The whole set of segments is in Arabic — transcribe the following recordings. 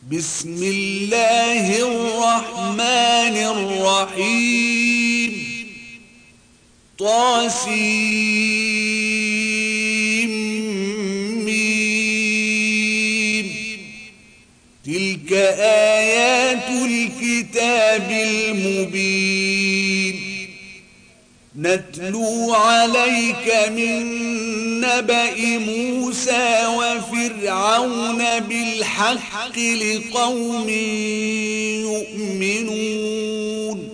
بسم الله الرحمن الرحيم طاسيم تلك آيات الكتاب المبين نتلو عليك من نبأ موسى وفرعون بالحق لقوم يؤمنون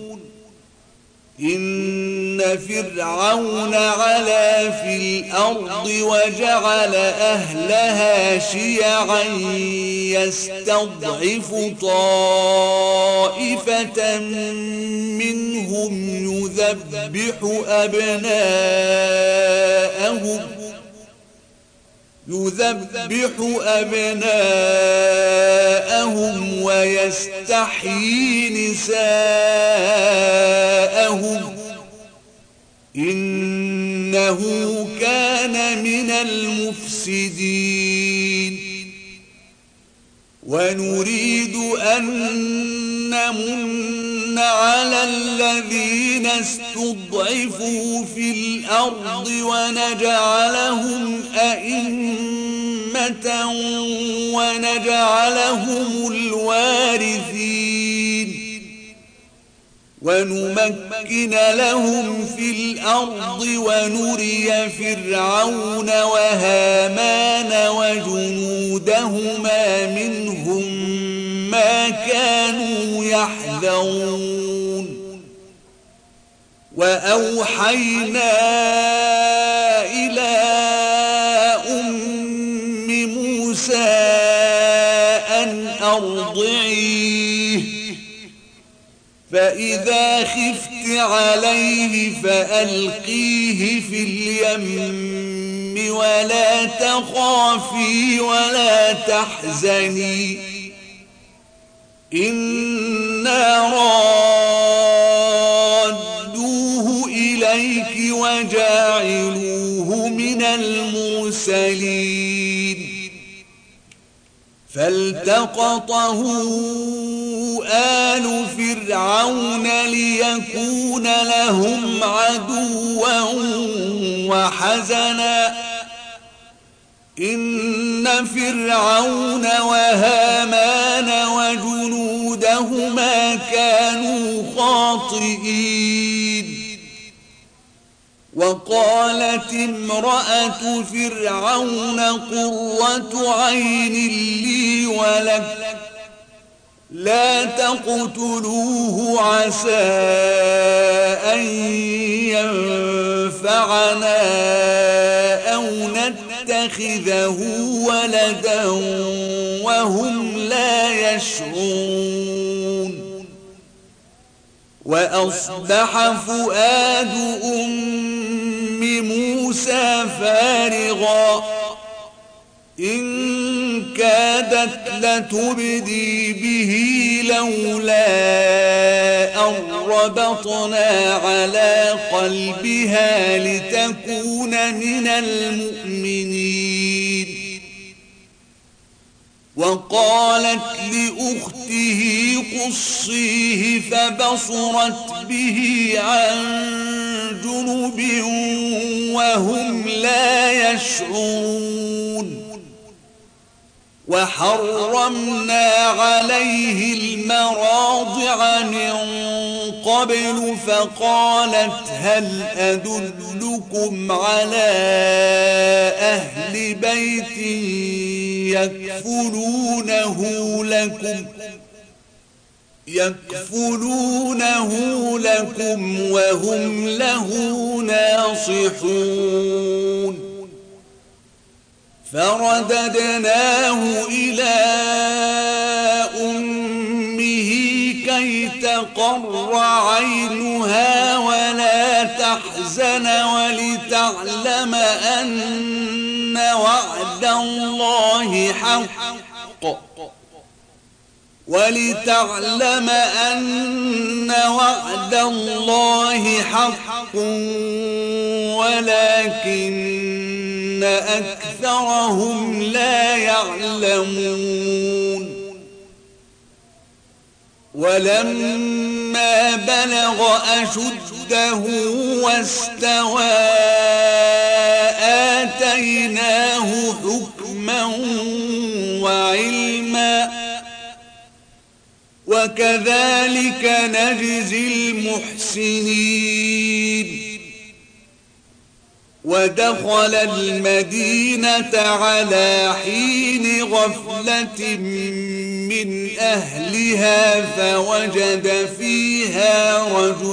إن فرعون علا في الأرض وجعل أهلها شيعا يستضعف طائفة منهم يذبح أبناءهم ويستحيي نساءهم إنه كان من المفسدين ونريد أن نمن على الذين استضعفوا في الأرض ونجعلهم أئمة ونجعلهم الوارثين ونمكن لهم في الأرض ونري فرعون وهامان وجنودهما منهم ما كانوا يحذرون وأوحينا إلى أم موسى أن أرضعيه فإذا خفت عليه فألقيه في اليم ولا تخافي ولا تحزني إنا رادوه إليك وجاعلوه من المرسلين فالتقطه آل فرعون ليكون لهم عدوا وحزنا إن فرعون وهامان وجنودهما كانوا خاطئين وقالت امرأة فرعون قرة عين لي ولك لا تقتلوه عسى أن ينفعنا أو نتخذه ولدا وهم لا يشعرون وأصبح فؤاد أم موسى فارغا إن كادت لتبدي به لولا أن ربطنا على قلبها لتكون من المؤمنين وقالت لأخته قصيه فبصرت به عن جنب وهم لا يشعرون وحرمنا عليه المراضع من قبل فقالت هل أدلكم على أهل بيت يكفلونه لكم وهم له ناصحون فرددناه إلى أمه كي تقر عينها ولا تحزن ولتعلم أن وعد الله حق ولكن أكثرهم لا يعلمون ولما بلغ أشده واستوى آتيناه حكما وعلما وكذلك نجزي المحسنين ودخل المدينة على حين غفلة من أهلها فوجد فيها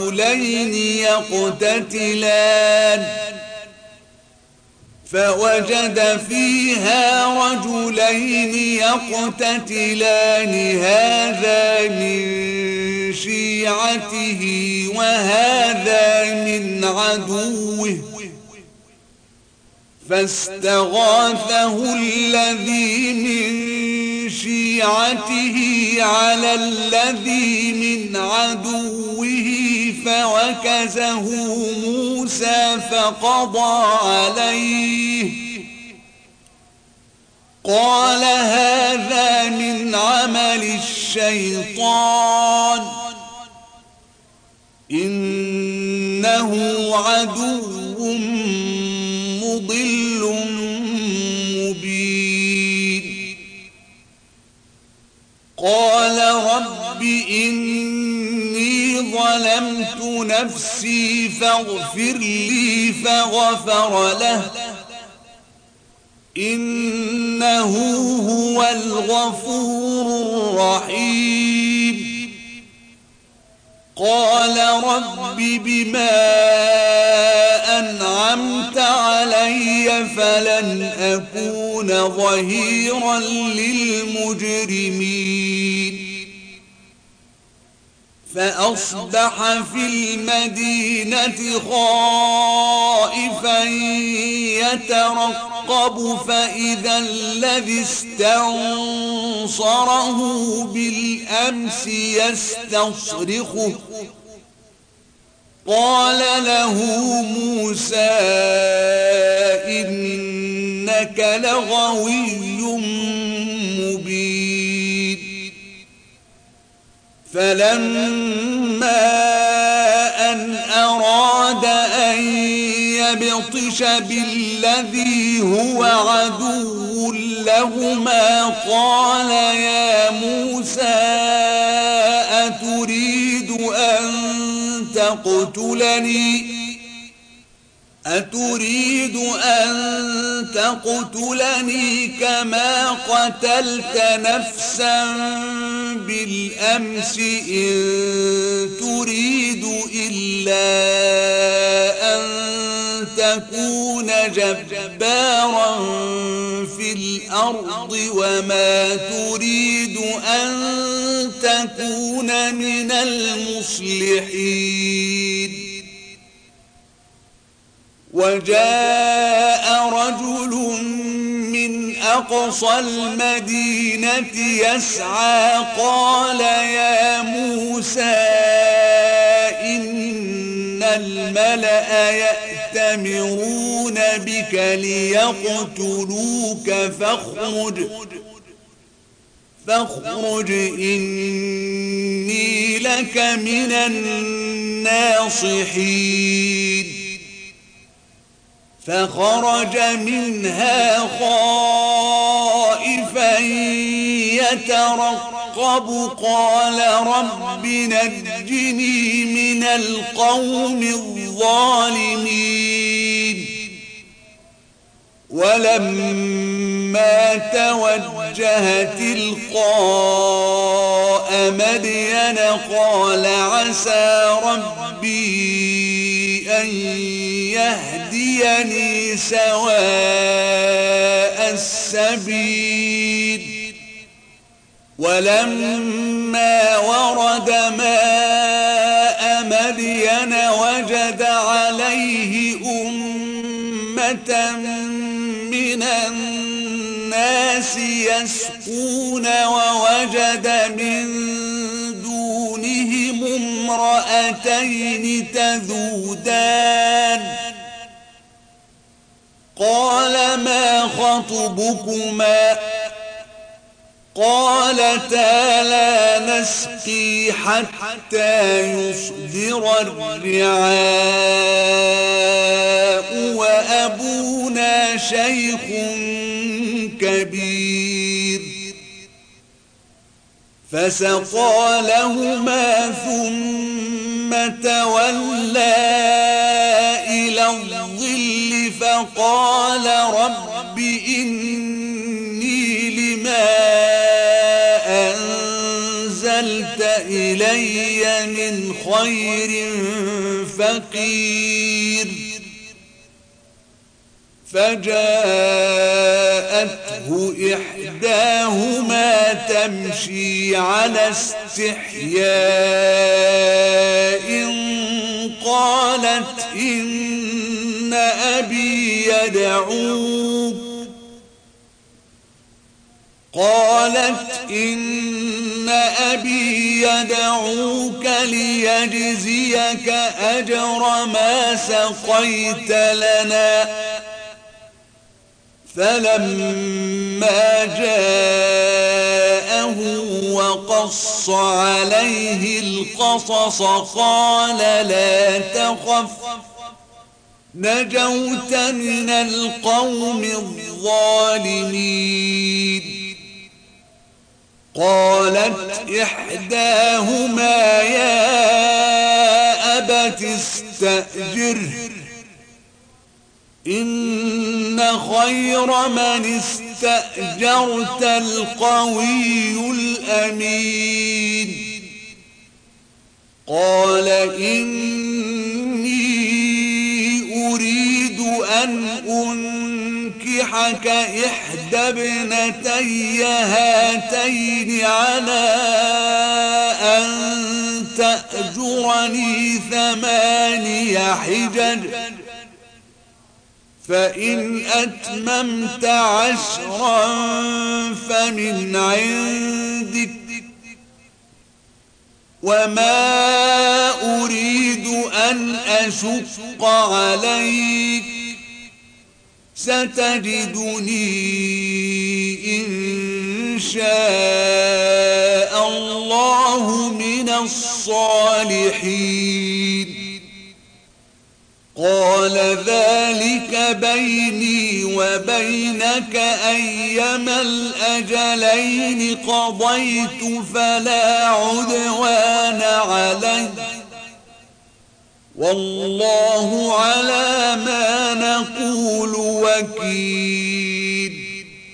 رجلين يقتتلان هذا من شيعته وهذا من عدوه فاستغاثه الذي من شيعته على الذي من عدوه فوكزه موسى فقضى عليه قال هذا من عمل الشيطان إنه عدو مضل مبين قال رب إني ظلمت نفسي فاغفر لي فغفر له إنه هو الغفور الرحيم قال رب بما أنعمت علي فلن أكون ظهيرا للمجرمين فأصبح في المدينة خائفا يترقب فإذا الذي استنصره بالأمس يستصرخه قال له موسى إنك لغوي مبين فلما أن أراد أن يبطش بالذي هو عدو لهما قال يا موسى أتريد أن تقتلني كما قتلت نفسا بالأمس إن تريد إلا أن تكون جبارا في الأرض وما تريد أن تكون من المصلحين وجاء رجل من أقصى المدينة يسعى قال يا موسى إن الملأ يأتمرون بك ليقتلوك فاخرج إني لك من الناصحين فخرج منها خائفا يترقب قال رب نجني من القوم الظالمين ولما توجه تلقاء مدين قال عسى ربي أن يهديني سواء السبيل ولما ورد ماء مدين وجد عليه أمة من الناس يسقون ووجد من دونهم امرأتين تذودان قال ما خطبكما قالتا لا نسقي حتى يصدر الرعاء وأبونا شيخ كبير فسقى لهما ثم تولى إلى الظل فقال رب إني لما أنزلت إلي من خير فقير فجاءته إحداهما تمشي على استحياء قالت إن أبي يدعوك ليجزيك أجر ما سقيت لنا فلما جاءه وقص عليه القصص قال لا تخف نجوت من القوم الظالمين قالت إحداهما يا أبت استأجره إن خير من استأجرت القوي الأمين قال إني أريد أن أنكحك إحدى ابنتي هاتين على أن تأجرني 8 حجج فإن أتممت 10 فمن عندك وما أريد أن أشق عليك ستجدني إن شاء الله من الصالحين قال ذلك بيني وبينك أيما الأجلين قضيت فلا عدوان علي والله على ما نقول وكيل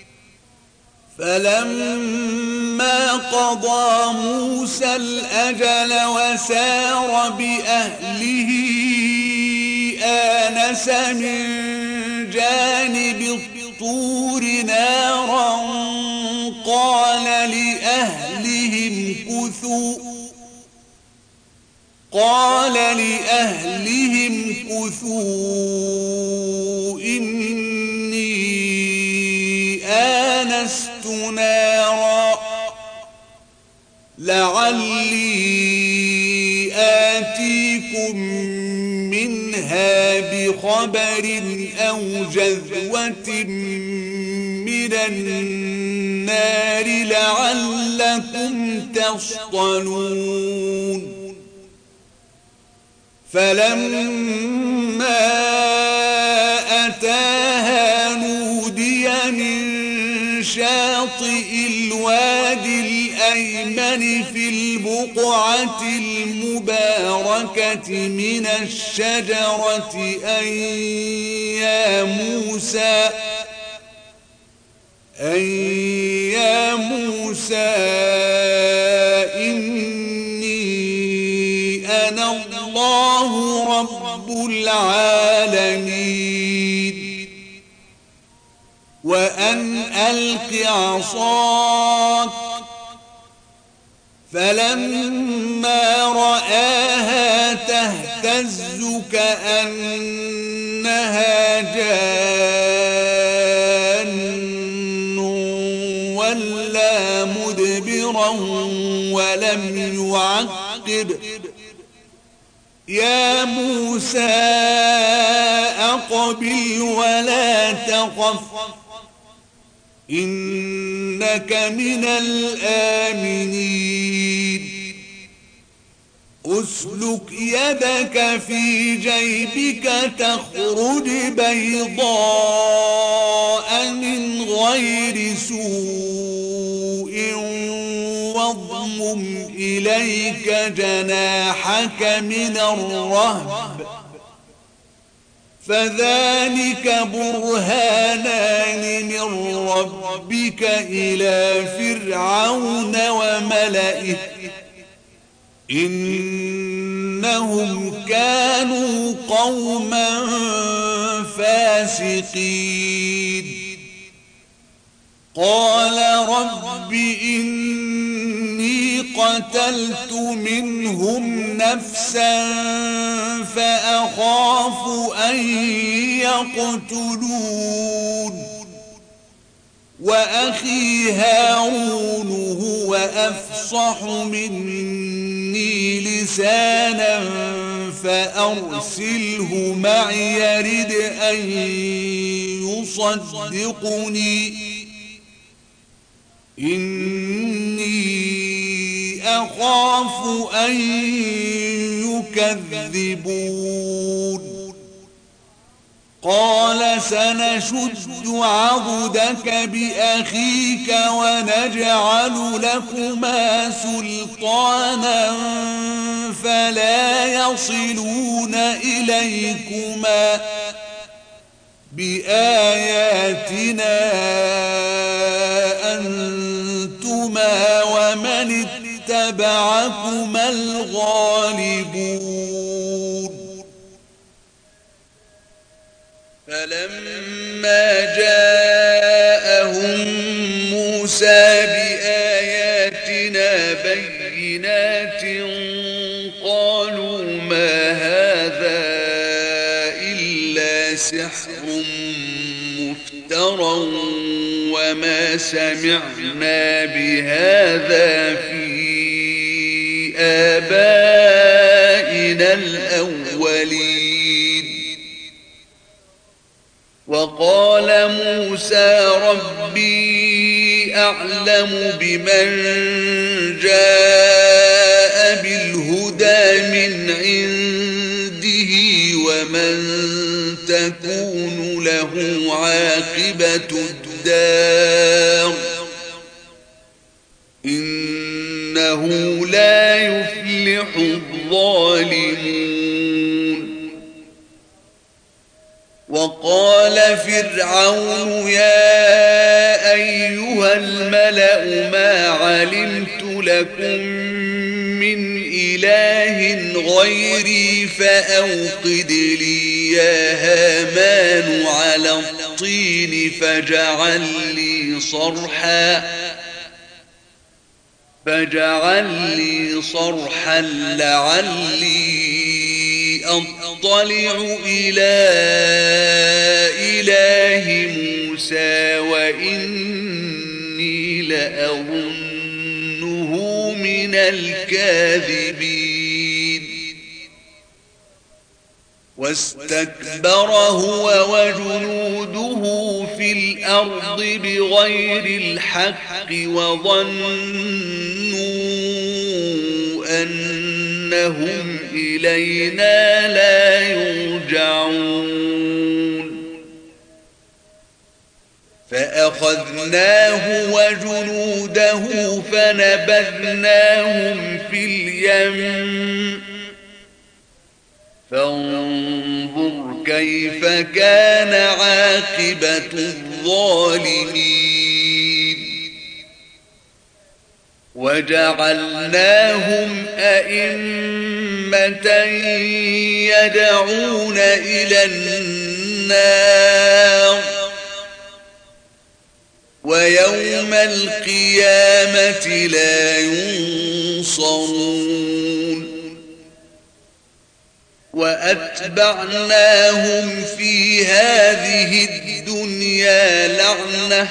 فلما قضى موسى الأجل وسار بأهله آنس من جانب الطور نارا قال لأهلهم كثوا إني آنست نارا لعلي آتيكم منها بخبر أو جذوة من النار لعلكم تصطلون فلما أتاها نودي من شاطئ الوادي الأيمن في البقعة المباركة من الشجرة أن يا موسى إني أنا الله رب العالمين وأن ألق عصاك فلما رآها تهتز كأنها جان ولا مدبرا ولم يعقب يا موسى أقبل ولا تخف إنك من الآمنين أسلك يدك في جيبك تخرج بيضاء من غير سوء واضمم إليك جناحك من الرهب فذلك برهانان من ربك إلى فرعون وملئه إنهم كانوا قوما فاسقين قال رب إني قتلت منهم نفسا فأخاف أن يقتلون وأخي هارون هو أفصح مني لسانا فأرسله معي يرد أن يصدقني إني أخاف أن يكذبون قال سنشد عضدك بأخيك ونجعل لكما سلطانا فلا يصلون إليكما بآياتنا أنتما ومن اتبعكما الغالبون فلما جاءهم موسى بآياتنا بينات قالوا ما هذا إلا سحر مفترى وما سمعنا بهذا في آبائنا الأولين وقال موسى ربي أعلم بمن جاء بالهدى من عنده ومن تكون له عاقبة الدار إنه لا يفلح الظالمون وقال فرعون يا أيها الملأ ما علمت لكم من إله غيري فأوقد لي يا هامان على الطين فاجعل لي صرحا لعلي أطلع إلى إله موسى وإني لأظنه من الكاذبين واستكبر هو وجنوده في الأرض بغير الحق وظنوا أنهم إلينا لا يرجعون فأخذناه وجنوده فنبذناهم في اليم فانظر كيف كان عاقبة الظالمين وجعلناهم أئمة يدعون إلى النار ويوم القيامة لا ينصرون وأتبعناهم في هذه الدنيا لعنة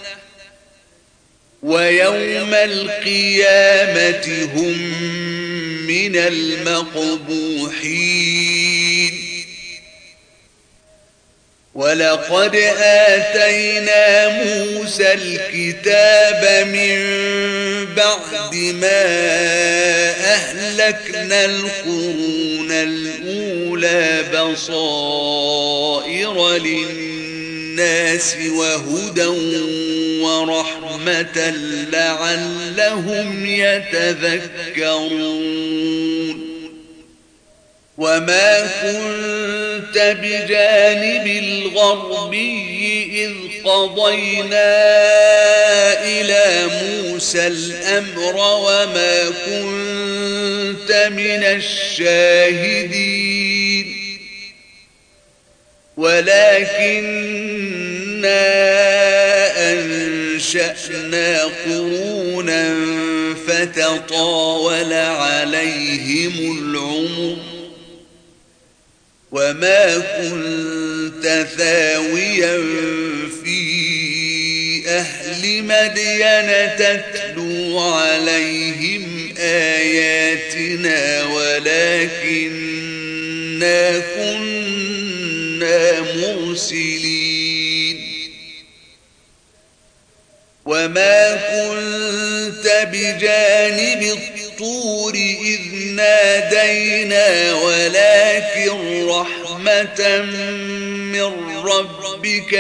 ويوم القيامة هم من المقبوحين ولقد آتينا موسى الكتاب من بعد ما أهلكنا القرون الأولى بصائر للناس وهدى ورحمة لعلهم يتذكرون وما كنت بجانب الغربي إذ قضينا إلى موسى الأمر وما كنت من الشاهدين ولكننا أنشأنا قرونا فتطاول عليهم العمر وما كنت ثاويا في أهل مدين تتلو عليهم آياتنا ولكننا كنا مرسلين وما كنت بجانب الطور إذ نادينا ولكن رحمة من ربك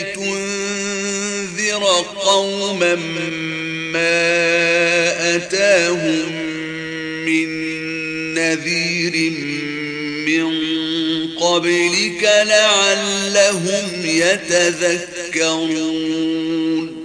لتنذر قوما ما أتاهم من نذير من قبلك لعلهم يتذكرون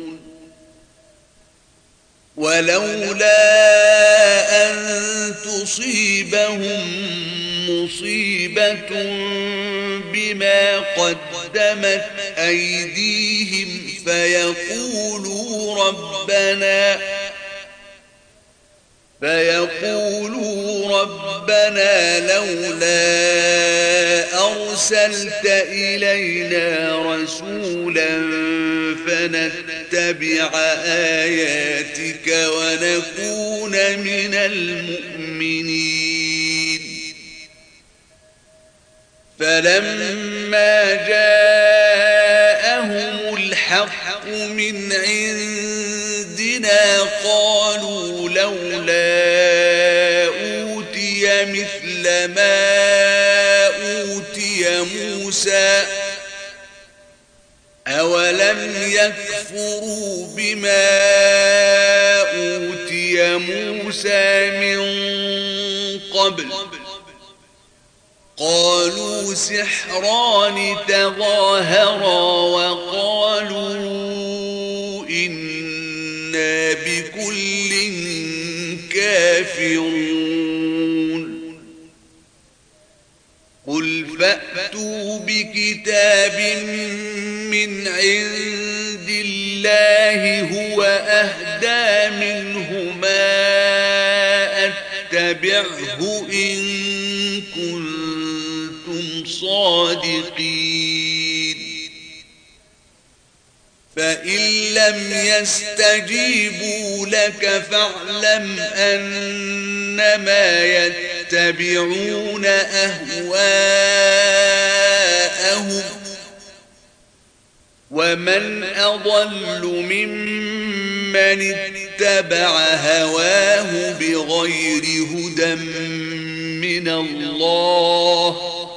ولولا أن تصيبهم مصيبة بما قدمت أيديهم فيقولوا ربنا لولا أرسلت إلينا رسولا فنتبع آياتك ونكون من المؤمنين فلما جاءهم الحق من عندنا قالوا لولا أوتي مثل ما أوتي موسى أولم يكفروا بما أوتي موسى من قبل قالوا سحران تظاهرا وقالوا إنا بكل كافرون قل فأتوا بكتاب من عند الله هو أهدى منهما أتبعه إن كنتم صادقين فإن لم يستجيبوا لك فاعلم أنما يتبعون أهواءهم ومن أضل ممن اتبع هواه بغير هدى من الله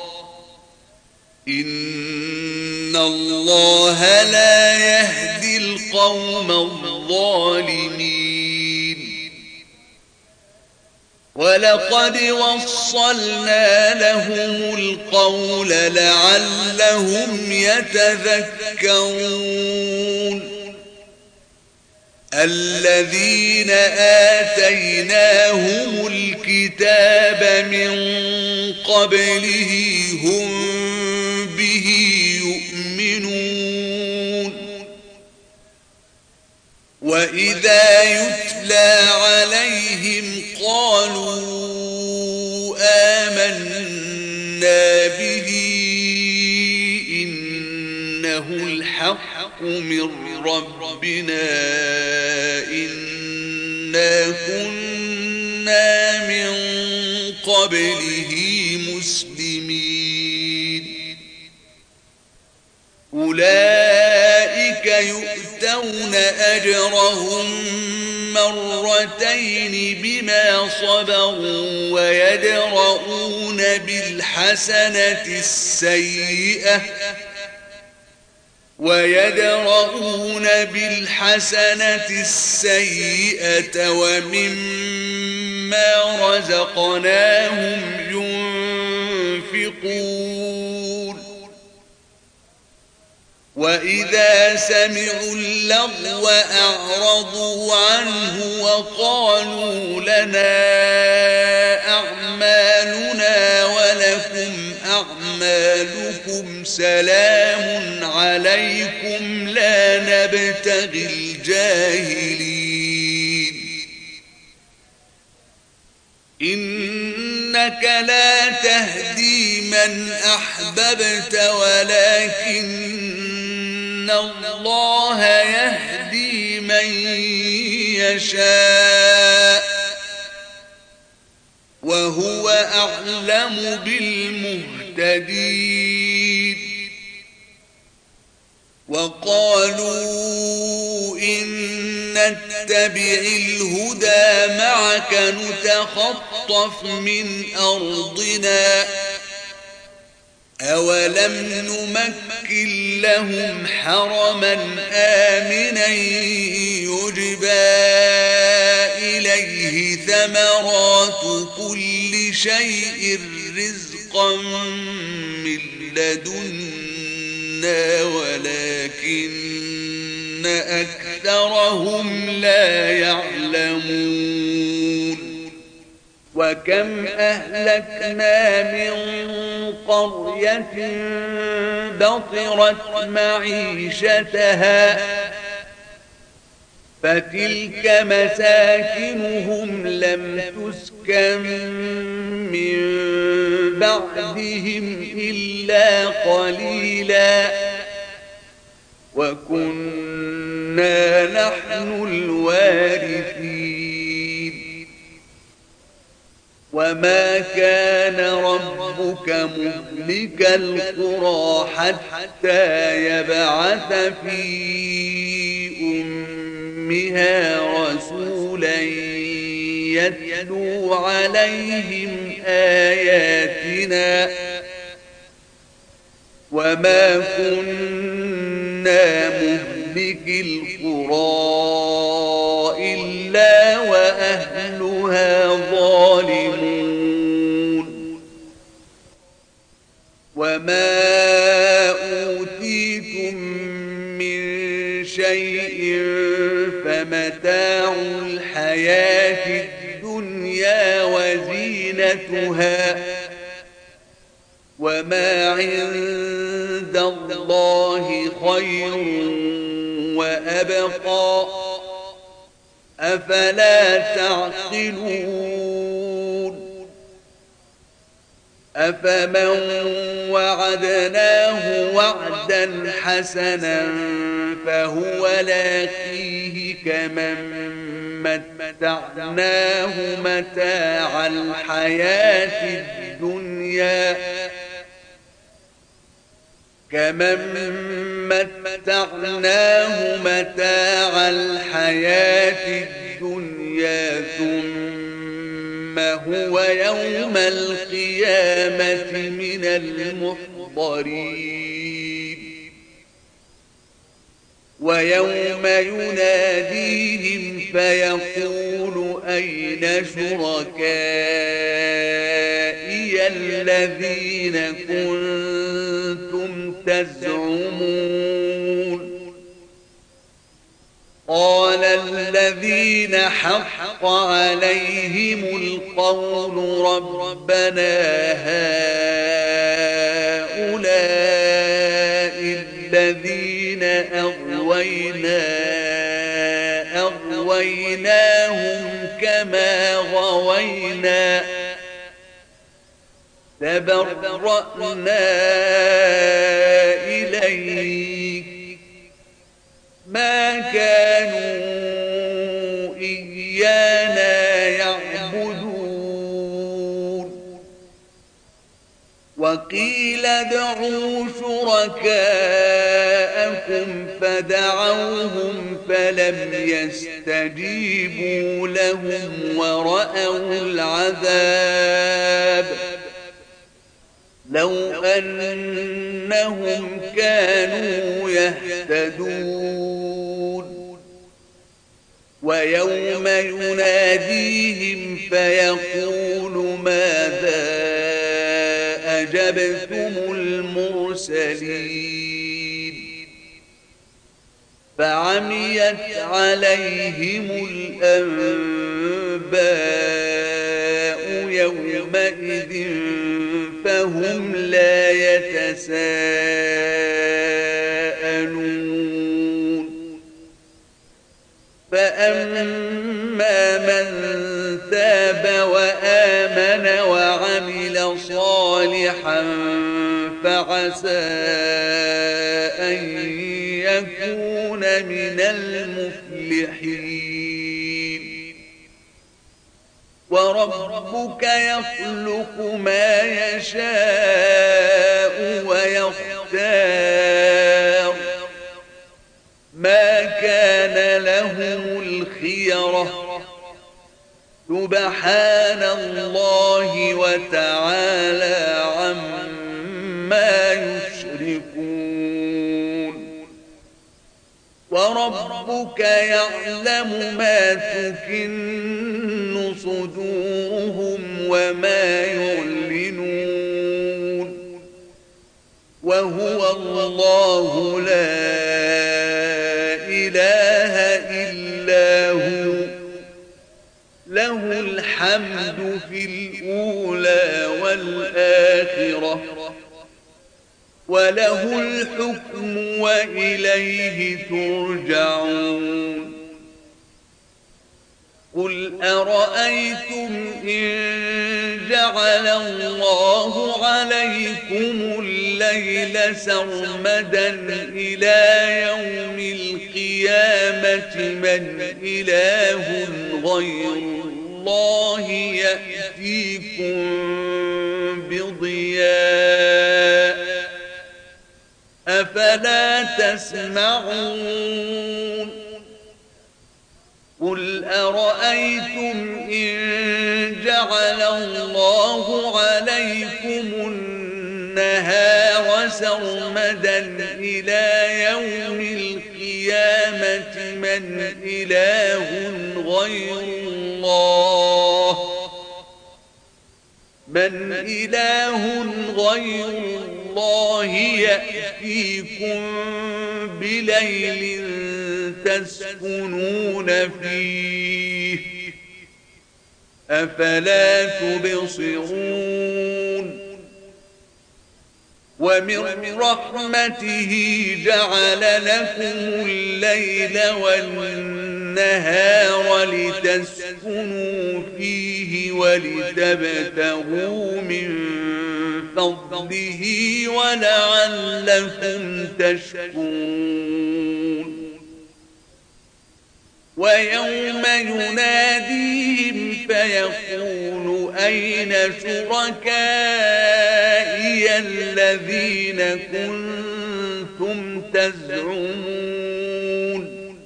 إن الله لا يهدي القوم الظالمين ولقد وصلنا لهم القول لعلهم يتذكرون الذين آتيناهم الكتاب من قبله هم به يؤمنون وإذا يتلى عليهم قالوا آمنا به إنه الحق من ربنا إنا كنا من قبله مسلمين أولئك يؤتون أجرهم مرتين بما صبروا ويدرؤون بالحسنة السيئة ومما رزقناهم ينفقون وإذا سمعوا اللغو أعرضوا عنه وقالوا لنا أعمالنا ولكم أعمالكم سلام عليكم لا نبتغي الجاهلين إنك لا تهدي من أحببت ولكن الله يهدي من يشاء وهو أعلم بالمهتدين وقالوا إن نتبع الهدى معك نتخطف من أرضنا أولم نمكن لهم حرما آمنا يجبى إليه ثمرات كل شيء رزقا من لدنا ولكن أكثرهم لا يعلمون وكم أهلكنا من قرية بطرت معيشتها فتلك مساكنهم لم تسكن من بعدهم إلا قليلا وكنا نحن الوارثين وما كان ربك مهلك القرى حتى يبعث في أمها رسولا يتلو عليهم آياتنا وما كنا مهلك القرى إلا وأهلها ظالمون وما أوتيتم من شيء فمتاع الحياة الدنيا وزينتها وما عند الله خير وأبقى أفلا تعقلون أفمن وعدناه وعدا حسنا فهو لاقيه كمن متعناه متاع الحياة الدنيا ثم هو يوم القيامة من المحضرين ويوم يناديهم فيقول أين شركائي الذين كنتم تزعمون قال الذين حق عليهم القول ربنا هؤلاء الذين أغويناهم كما غوينا تبرأنا إليك ما كانوا إيانا يعبدون وقيل ادعوا شركاءكم فدعوهم فلم يستجيبوا لهم ورأوا العذاب لو أنهم كانوا يهتدون ويوم يناديهم فيقول ماذا أجبتم المرسلين فعميت عليهم الأنباء يومئذ فهم لا يتساءلون فأما من تاب وآمن وعمل صالحا فعسى أن يكون من المفلحين وربك يخلق ما يشاء ويختار ما كان لهم الخيرة سبحان الله وتعالى عما يشركون وربك يعلم ما تكن صدورهم وما يعلنون وهو الله لا إله إلا هو له الحمد في الأولى والآخرة وله الحكم وإليه ترجعون قل أرأيتم إن جعل الله عليكم الليل سرمدا إلى يوم القيامة من إله غير الله يأتيكم بضياء أفلا تسمعون قل أرأيتم إن جعل الله عليكم النهار سرمدا إلى يوم القيامة من إله غير الله يأتيكم بليل تسكنون فيه أفلا تبصرون ومن رحمته جعل لكم الليل والنهار لتسكنوا فيه ولتبتغوا من فضله ولعلكم تشكرون ويوم يناديهم فيقول أين شركائي الذين كنتم تزعمون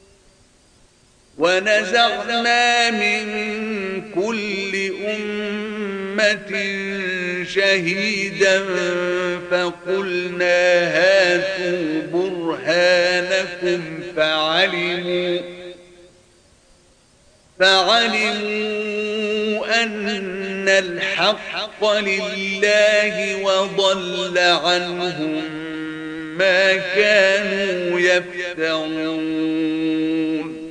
ونزعنا من كل أمة شهيدا فقلنا هاتوا برهانكم فعلموا أن الحق لله وضل عنهم ما كانوا يفترون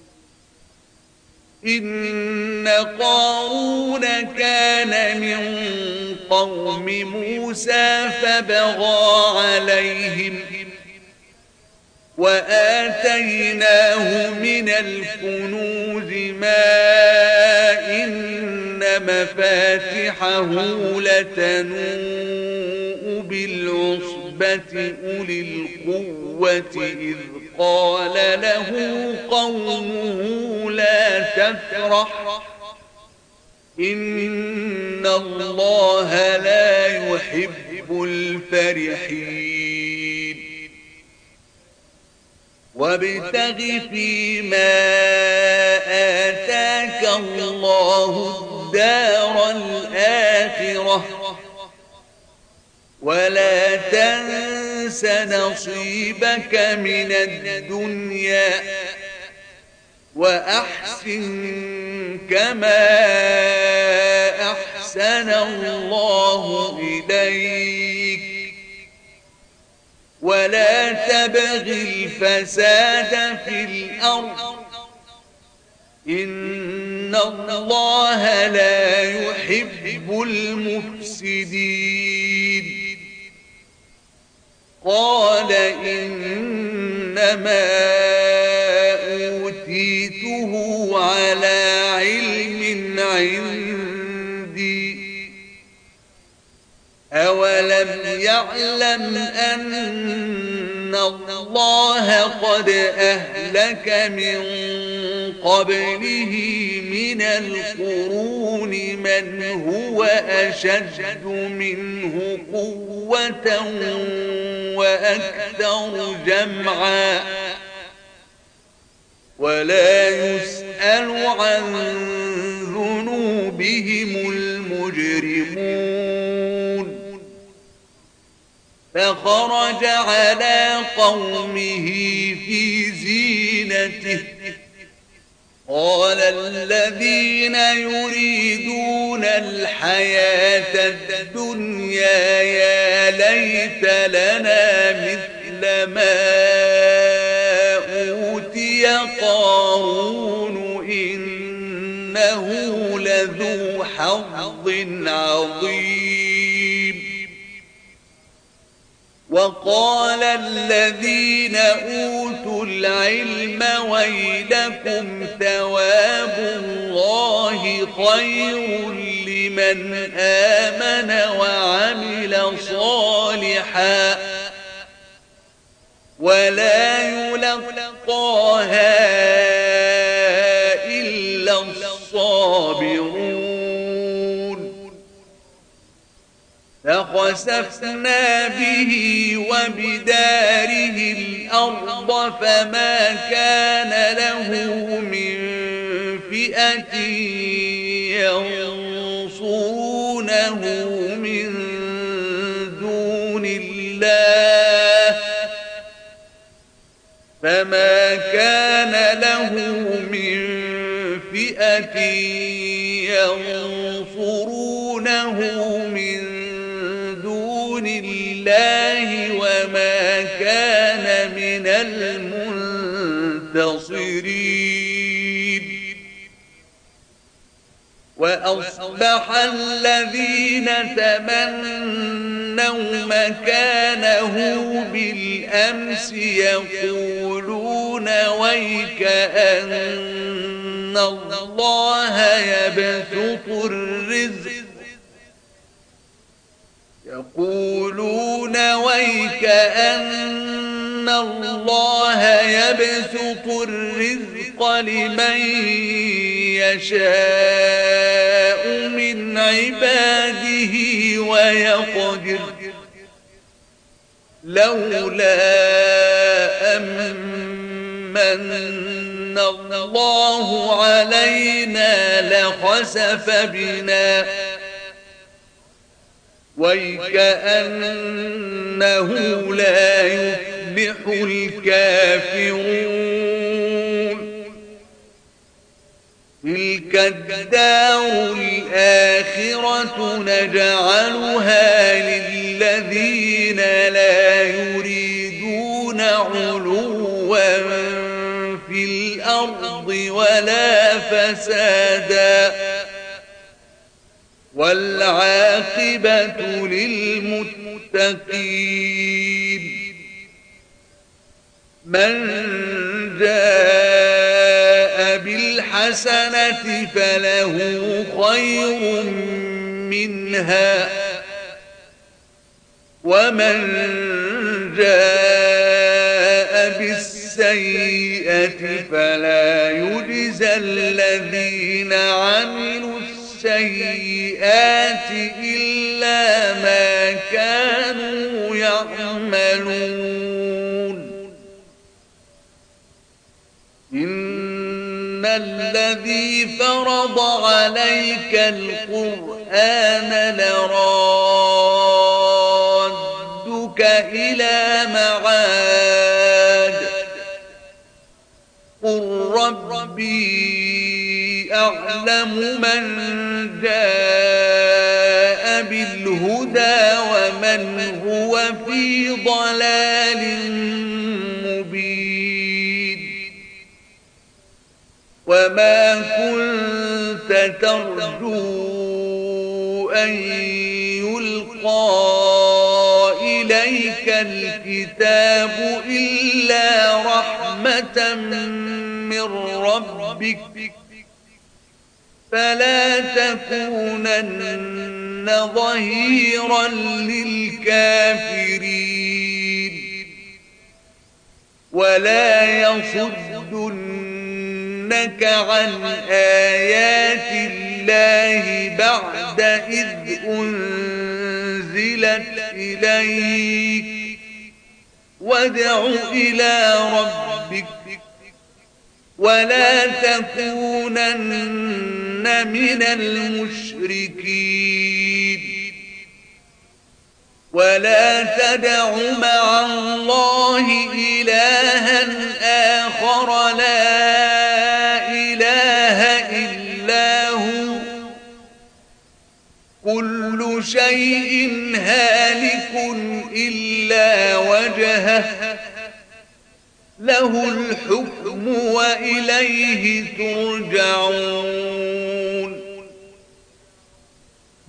إن قارون كان من قوم موسى فبغى عليهم وآتيناه من الكنوز ما إن مفاتحه لتنوء بالعصبة أولي القوة إذ قال له قومه لا تفرح إن إن الله لا يحب الفرحين وابتغ فيما آتاك الله الدار الآخرة ولا تنس نصيبك من الدنيا وأحسن كما أحسن الله إليك ولا تبغ الفساد في الأرض إن الله لا يحب المفسدين قال إنما أوتيته على علم عندي أولم يعلم أن الله قد أهلك من قبله من القرون من هو أشد منه قوة وأكثر جمعا ولا يسأل عن ذنوبهم المجرمون فخرج على قومه في زينته قال الذين يريدون الحياة الدنيا يا ليت لنا مثل ما أوتي قارون إنه لذو حظ عظيم وقال الذين أوتوا العلم ويلكم ثواب الله خير لمن آمن وعمل صالحا ولا يلقاها إلا الصابرون فخسفنا به وبداره الأرض فما كان له من فئة ينصرونه من دون الله فما كان له من فئة ينصرونه من دون الله وما كان من المنتصرين وأصبح الذين تمنوا مكانه بالأمس يقولون ويك أن الله يبسط الرزق يقولون ويك أن الله يبسط الرزق لمن يشاء من عباده ويقدر لولا أمن الله علينا لخسف بنا ويكأنه لا يفلح الكافرون تلك الدار الآخرة نجعلها للذين لا يريدون علوا في الأرض ولا فسادا والعاقبة للمتقين من جاء بالحسنة فله خير منها ومن جاء بالسيئة فلا يجزى الذين عملوا السيئات إلا ما كانوا يعملون. إن الذي فرض عليك القرآن لرادك إلى معاد قل ربي أعلم من جاء بالهدى ومن هو في ضلال مبين. وما كنت ترجو أن يلقى إليك الكتاب إلا رحمة من ربك فلا تكونن ظهيرا للكافرين. ولا يصدنك عن آيات الله بعد إذ أنزلت إليك وادع إلى ربك ولا تكونن من المشركين. ولا تدع مع الله إلها آخر لا إله إلا هو كل شيء هالك إلا وجهه له الحكم وإليه ترجعون.